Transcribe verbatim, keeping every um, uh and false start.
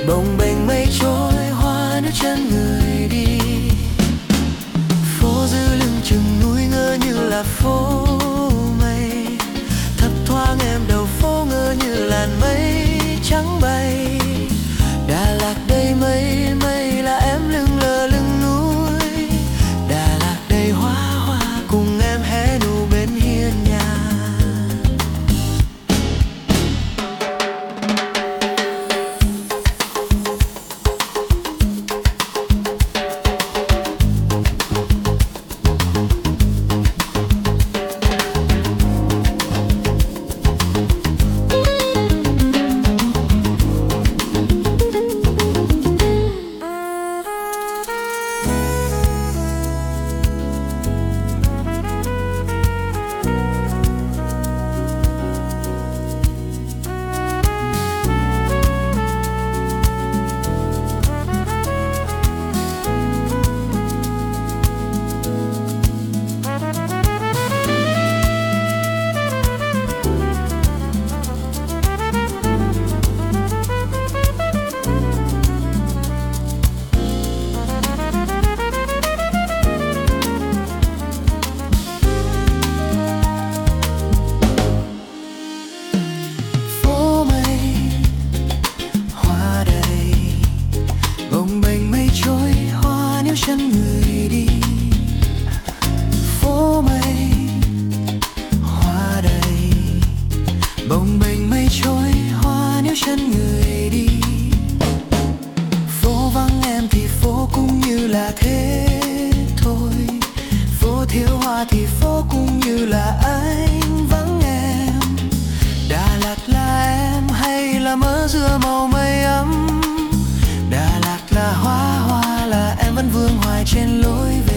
bồng bềnh mây trôi hoa nếu chân người đi. Phố giữ lưng chừng núi ngỡ như là phố mây, thấp thoáng em đầu phố ngỡ như làn mây trắng bay. Đà Lạt đầy mây, mây là em lưng lờ lưng núi. Đà Lạt đầy hoa hoa cùng em hé nụ bên hiên nhà. Chân người đi, phố mây hoa đầy, bồng bềnh mây trôi hoa nếu chân người đi. Phố vắng em thì phố cũng như là thế thôi, phố thiếu hoa thì phố cũng như là anh vắng em. Đà Lạt là em hay là mơ giữa màu mây ấm, Đà Lạt là hoa hoa là em vẫn vương hoài trên lối về.